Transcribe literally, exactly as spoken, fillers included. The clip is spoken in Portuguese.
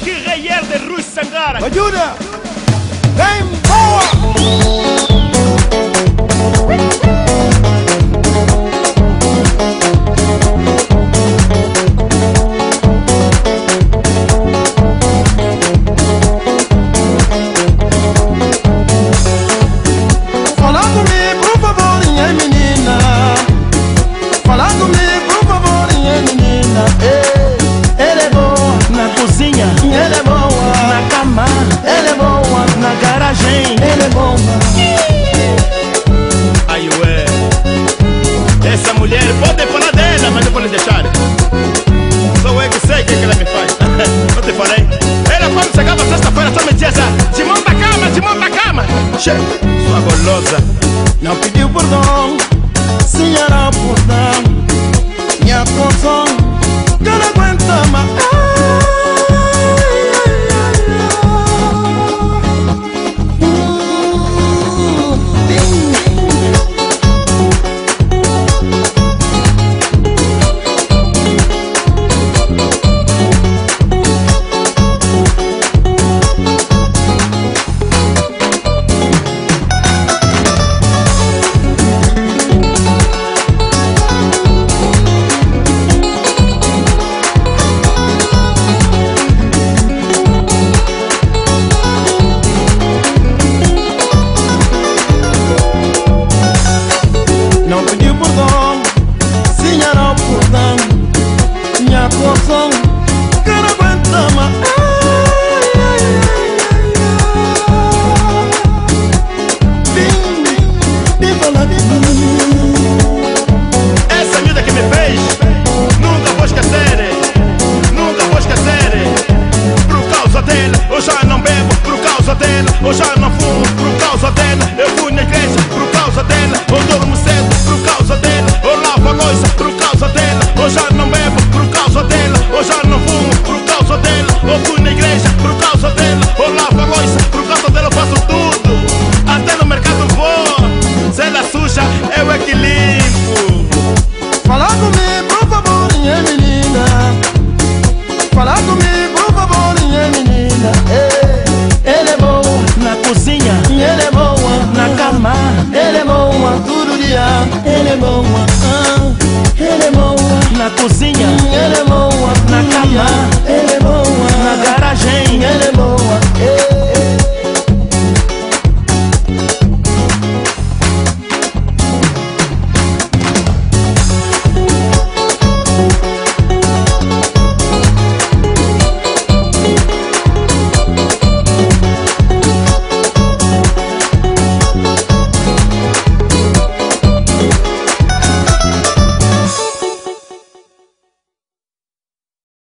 aqui Reier de Rui Sangara. Ajuda! Vem boa! Ela é boa na cama, ela é boa na garagem, ela é boa. Aí ué, essa mulher pode falar dela, mas não pode deixar. Só eu que sei o que, que ela me faz. Não te falei? Ela quando chegava sexta-feira só me dizia assim: Simão da cama, Simão da cama. Che, sua golosa. Não pediu perdão, senhora perdão. Minha canção, que não aguenta mais.